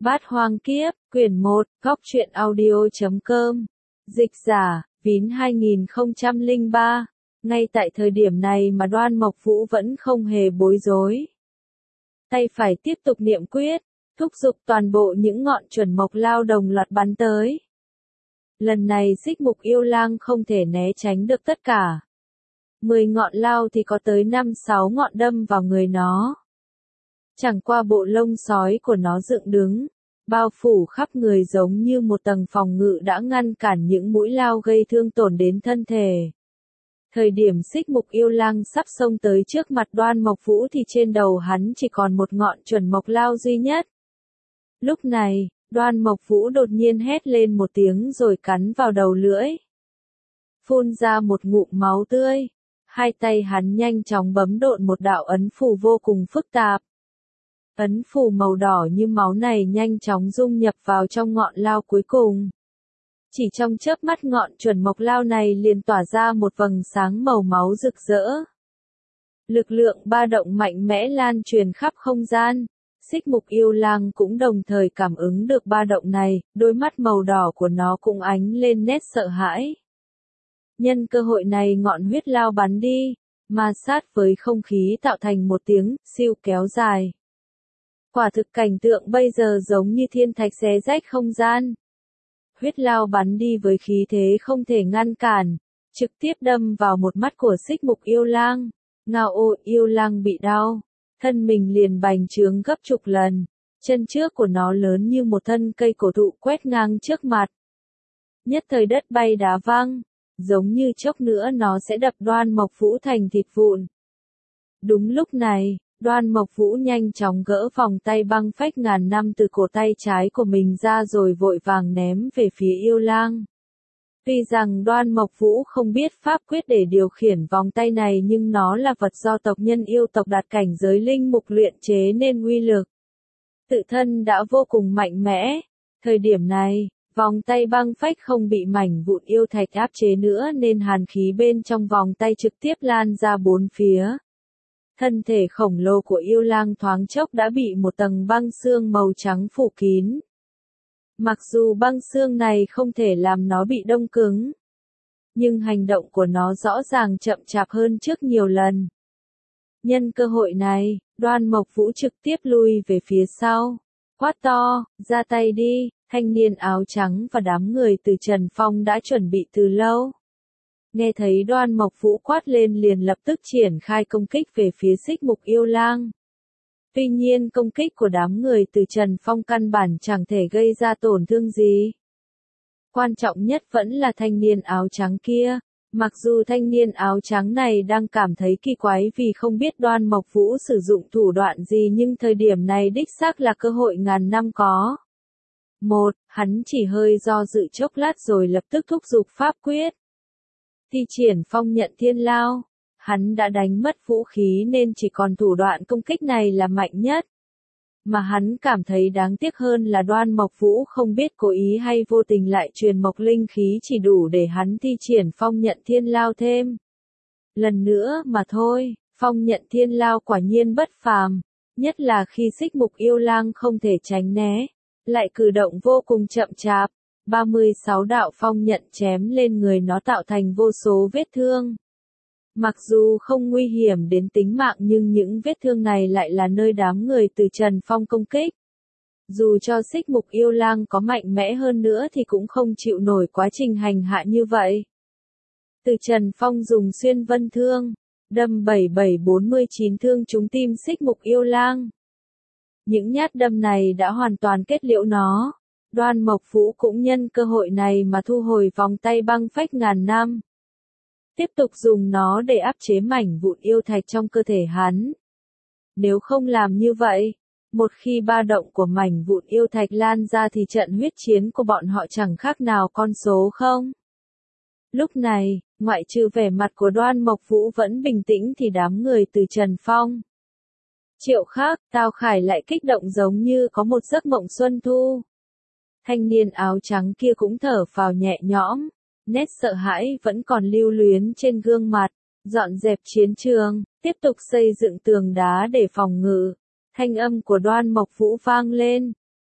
Bát Hoang Kiếp, quyển 1, góc truyện audio.com. Dịch giả, Vín 2003. Ngay tại thời điểm này mà Đoan Mộc Vũ vẫn không hề bối rối. Tay phải tiếp tục niệm quyết, thúc giục toàn bộ những ngọn chuẩn mộc lao đồng loạt bắn tới. Lần này Xích Mục Yêu Lang không thể né tránh được tất cả. 10 ngọn lao thì có tới 5-6 ngọn đâm vào người nó. Chẳng qua bộ lông sói của nó dựng đứng, bao phủ khắp người giống như một tầng phòng ngự đã ngăn cản những mũi lao gây thương tổn đến thân thể. Thời điểm Xích Mục Yêu Lang sắp xông tới trước mặt Đoan Mộc Vũ thì trên đầu hắn chỉ còn một ngọn chuẩn mộc lao duy nhất. Lúc này, Đoan Mộc Vũ đột nhiên hét lên một tiếng rồi cắn vào đầu lưỡi. Phun ra một ngụm máu tươi. Hai tay hắn nhanh chóng bấm độn một đạo ấn phù vô cùng phức tạp. Ấn phù màu đỏ như máu này nhanh chóng dung nhập vào trong ngọn lao cuối cùng. Chỉ trong chớp mắt ngọn chuẩn mộc lao này liền tỏa ra một vầng sáng màu máu rực rỡ. Lực lượng ba động mạnh mẽ lan truyền khắp không gian. Xích Mục Yêu Lang cũng đồng thời cảm ứng được ba động này, đôi mắt màu đỏ của nó cũng ánh lên nét sợ hãi. Nhân cơ hội này ngọn huyết lao bắn đi, ma sát với không khí tạo thành một tiếng siêu kéo dài. Quả thực cảnh tượng bây giờ giống như thiên thạch xé rách không gian. Huyết lao bắn đi với khí thế không thể ngăn cản, trực tiếp đâm vào một mắt của Xích Mục Yêu Lang. Ngao Yêu Lang bị đau, thân mình liền bành trướng gấp chục lần, chân trước của nó lớn như một thân cây cổ thụ quét ngang trước mặt. Nhất thời đất bay đá văng, giống như chốc nữa nó sẽ đập Đoan Mộc Vũ thành thịt vụn. Đúng lúc này, Đoan Mộc Vũ nhanh chóng gỡ vòng tay băng phách ngàn năm từ cổ tay trái của mình ra rồi vội vàng ném về phía Yêu Lang. Tuy rằng Đoan Mộc Vũ không biết pháp quyết để điều khiển vòng tay này nhưng nó là vật do tộc nhân yêu tộc đạt cảnh giới linh mục luyện chế nên uy lực tự thân đã vô cùng mạnh mẽ. Thời điểm này, vòng tay băng phách không bị mảnh vụn yêu thạch áp chế nữa nên hàn khí bên trong vòng tay trực tiếp lan ra bốn phía. Thân thể khổng lồ của Yêu Lang thoáng chốc đã bị một tầng băng xương màu trắng phủ kín. Mặc dù băng xương này không thể làm nó bị đông cứng, nhưng hành động của nó rõ ràng chậm chạp hơn trước nhiều lần. Nhân cơ hội này, Đoan Mộc Vũ trực tiếp lui về phía sau, quát to, ra tay đi. Thanh niên áo trắng và đám người từ Trần Phong đã chuẩn bị từ lâu. Nghe thấy Đoan Mộc Vũ quát lên liền lập tức triển khai công kích về phía Xích Mục Yêu Lang. Tuy nhiên công kích của đám người từ Trần Phong căn bản chẳng thể gây ra tổn thương gì. Quan trọng nhất vẫn là thanh niên áo trắng kia. Mặc dù thanh niên áo trắng này đang cảm thấy kỳ quái vì không biết Đoan Mộc Vũ sử dụng thủ đoạn gì nhưng thời điểm này đích xác là cơ hội ngàn năm có. Hắn chỉ hơi do dự chốc lát rồi lập tức thúc giục pháp quyết. Thi triển phong nhận thiên lao. Hắn đã đánh mất vũ khí nên chỉ còn thủ đoạn công kích này là mạnh nhất. Mà hắn cảm thấy đáng tiếc hơn là Đoan Mộc Vũ không biết cố ý hay vô tình lại truyền mộc linh khí chỉ đủ để hắn thi triển phong nhận thiên lao thêm. Lần nữa mà thôi, phong nhận thiên lao quả nhiên bất phàm, nhất là khi Xích Mục Yêu Lang không thể tránh né, lại cử động vô cùng chậm chạp. 36 đạo phong nhận chém lên người nó tạo thành vô số vết thương. Mặc dù không nguy hiểm đến tính mạng nhưng những vết thương này lại là nơi đám người từ Trần Phong công kích. Dù cho Xích Mục Yêu Lang có mạnh mẽ hơn nữa thì cũng không chịu nổi quá trình hành hạ như vậy. Từ Trần Phong dùng xuyên vân thương, đâm 7749 thương trúng tim Xích Mục Yêu Lang. Những nhát đâm này đã hoàn toàn kết liễu nó. Đoan Mộc Vũ cũng nhân cơ hội này mà thu hồi vòng tay băng phách ngàn năm. Tiếp tục dùng nó để áp chế mảnh vụn yêu thạch trong cơ thể hắn. Nếu không làm như vậy, một khi ba động của mảnh vụn yêu thạch lan ra thì trận huyết chiến của bọn họ chẳng khác nào con số không. Lúc này, ngoại trừ vẻ mặt của Đoan Mộc Vũ vẫn bình tĩnh thì đám người từ Trần Phong, Triệu Khác, Tào Khải lại kích động giống như có một giấc mộng xuân thu. Thanh niên áo trắng kia cũng thở phào nhẹ nhõm, nét sợ hãi vẫn còn lưu luyến trên gương mặt, dọn dẹp chiến trường, tiếp tục xây dựng tường đá để phòng ngự. Thanh âm của Đoan Mộc Vũ vang lên,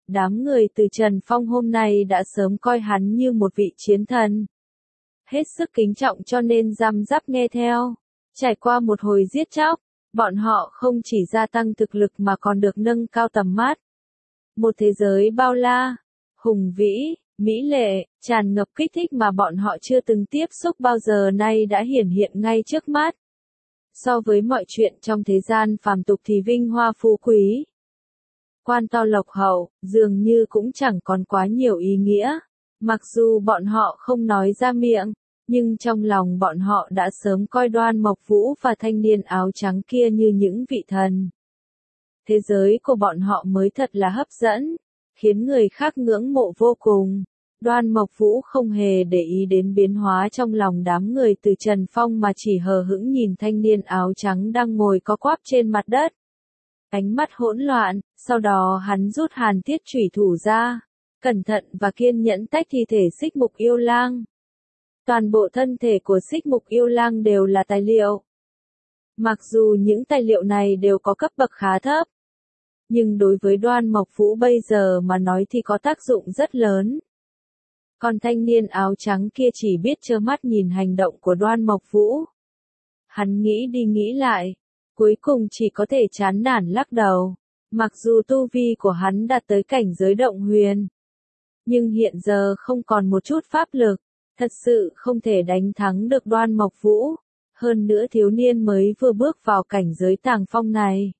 Đám người từ Trần Phong hôm nay đã sớm coi hắn như một vị chiến thần. Hết sức kính trọng cho nên răm rắp nghe theo. Trải qua một hồi giết chóc, bọn họ không chỉ gia tăng thực lực mà còn được nâng cao tầm mắt. Một thế giới bao la, hùng vĩ, mỹ lệ, tràn ngập kích thích mà bọn họ chưa từng tiếp xúc bao giờ nay đã hiển hiện ngay trước mắt. So với mọi chuyện trong thế gian phàm tục thì vinh hoa phú quý, quan to lộc hậu, dường như cũng chẳng còn quá nhiều ý nghĩa. Mặc dù bọn họ không nói ra miệng, nhưng trong lòng bọn họ đã sớm coi Đoan Mộc Vũ và thanh niên áo trắng kia như những vị thần. Thế giới của bọn họ mới thật là hấp dẫn, khiến người khác ngưỡng mộ vô cùng. Đoan Mộc Vũ không hề để ý đến biến hóa trong lòng đám người từ Trần Phong mà chỉ hờ hững nhìn thanh niên áo trắng đang ngồi co quắp trên mặt đất. Ánh mắt hỗn loạn, sau đó hắn rút hàn thiết chủy thủ ra, cẩn thận và kiên nhẫn tách thi thể Xích Mục Yêu Lang. Toàn bộ thân thể của Xích Mục Yêu Lang đều là tài liệu. Mặc dù những tài liệu này đều có cấp bậc khá thấp, nhưng đối với Đoan Mộc Vũ bây giờ mà nói thì có tác dụng rất lớn. Còn thanh niên áo trắng kia chỉ biết trơ mắt nhìn hành động của Đoan Mộc Vũ. Hắn nghĩ đi nghĩ lại, cuối cùng chỉ có thể chán nản lắc đầu. Mặc dù tu vi của hắn đạt tới cảnh giới động huyền, nhưng hiện giờ không còn một chút pháp lực, thật sự không thể đánh thắng được Đoan Mộc Vũ. Hơn nữa thiếu niên mới vừa bước vào cảnh giới tàng phong này,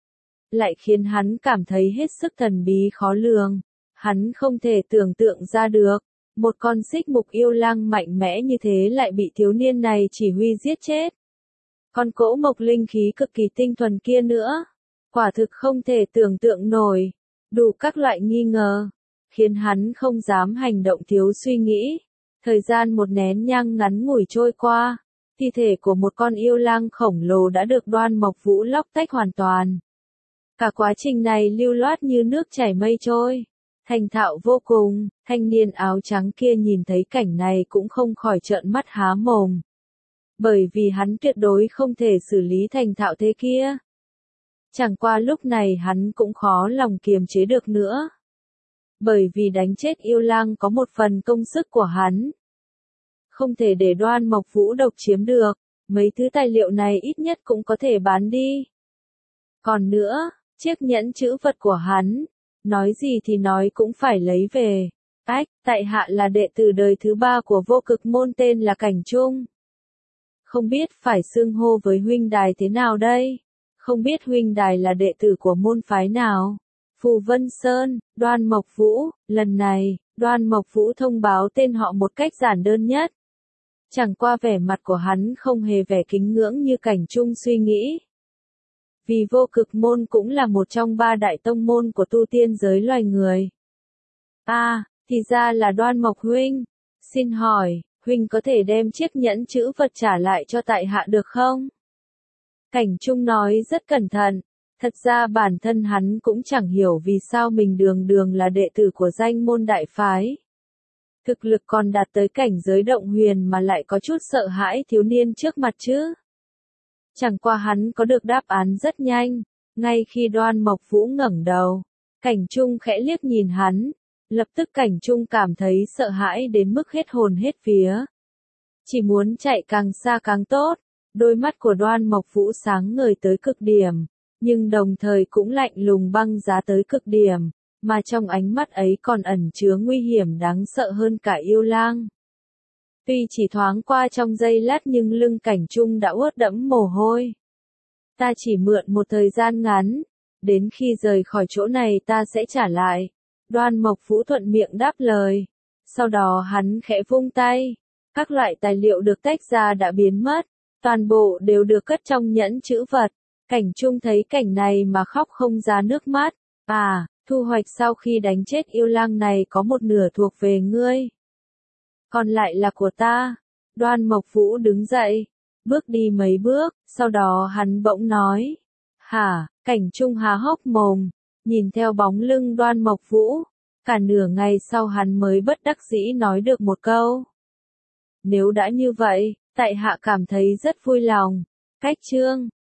lại khiến hắn cảm thấy hết sức thần bí khó lường. Hắn không thể tưởng tượng ra được, một con Xích Mục Yêu Lang mạnh mẽ như thế lại bị thiếu niên này chỉ huy giết chết. Con cỗ mộc linh khí cực kỳ tinh thuần kia nữa, quả thực không thể tưởng tượng nổi. Đủ các loại nghi ngờ, khiến hắn không dám hành động thiếu suy nghĩ. Thời gian một nén nhang ngắn ngủi trôi qua, thi thể của một con yêu lang khổng lồ đã được Đoan Mộc Vũ lóc tách hoàn toàn. Cả quá trình này lưu loát như nước chảy mây trôi, thành thạo vô cùng. Thanh niên áo trắng kia nhìn thấy cảnh này cũng không khỏi trợn mắt há mồm. Bởi vì hắn tuyệt đối không thể xử lý thành thạo thế kia. Chẳng qua lúc này hắn cũng khó lòng kiềm chế được nữa. Bởi vì đánh chết yêu lang có một phần công sức của hắn. Không thể để Đoan Mộc Vũ độc chiếm được, mấy thứ tài liệu này ít nhất cũng có thể bán đi. Còn nữa, chiếc nhẫn chữ vật của hắn, nói gì thì nói cũng phải lấy về. Tại hạ là đệ tử đời thứ 3 của Vô Cực môn tên là Cảnh Trung. Không biết phải xưng hô với huynh đài thế nào đây? Không biết huynh đài là đệ tử của môn phái nào? Phù Vân Sơn, Đoan Mộc Vũ. Lần này, Đoan Mộc Vũ thông báo tên họ một cách giản đơn nhất. Chẳng qua vẻ mặt của hắn không hề vẻ kính ngưỡng như Cảnh Trung suy nghĩ. Vì Vô Cực môn cũng là một trong 3 đại tông môn của tu tiên giới loài người. Thì ra là Đoan Mộc huynh. Xin hỏi, huynh có thể đem chiếc nhẫn chữ vật trả lại cho tại hạ được không? Cảnh Trung nói rất cẩn thận. Thật ra bản thân hắn cũng chẳng hiểu vì sao mình đường đường là đệ tử của danh môn đại phái. Thực lực còn đạt tới cảnh giới động huyền mà lại có chút sợ hãi thiếu niên trước mặt chứ. Chẳng qua hắn có được đáp án rất nhanh. Ngay khi Đoan Mộc Vũ ngẩng đầu, Cảnh Trung khẽ liếc nhìn hắn. Lập tức Cảnh Trung cảm thấy sợ hãi đến mức hết hồn hết vía. Chỉ muốn chạy càng xa càng tốt. Đôi mắt của Đoan Mộc Vũ sáng ngời tới cực điểm, nhưng đồng thời cũng lạnh lùng băng giá tới cực điểm, mà trong ánh mắt ấy còn ẩn chứa nguy hiểm đáng sợ hơn cả yêu lang. Tuy chỉ thoáng qua trong giây lát nhưng lưng Cảnh Trung đã ướt đẫm mồ hôi. Ta chỉ mượn một thời gian ngắn, đến khi rời khỏi chỗ này ta sẽ trả lại. Đoan Mộc Vũ thuận miệng đáp lời. Sau đó hắn khẽ vung tay. Các loại tài liệu được tách ra đã biến mất. Toàn bộ đều được cất trong nhẫn chữ vật. Cảnh Trung thấy cảnh này mà khóc không ra nước mắt. Thu hoạch sau khi đánh chết yêu lang này có một nửa thuộc về ngươi. Còn lại là của ta. Đoan Mộc Vũ đứng dậy. Bước đi mấy bước, sau đó hắn bỗng nói. Hả? Cảnh Trung há hốc mồm. Nhìn theo bóng lưng Đoan Mộc Vũ. Cả nửa ngày sau hắn mới bất đắc dĩ nói được một câu. Nếu đã như vậy, tại hạ cảm thấy rất vui lòng. Cách chương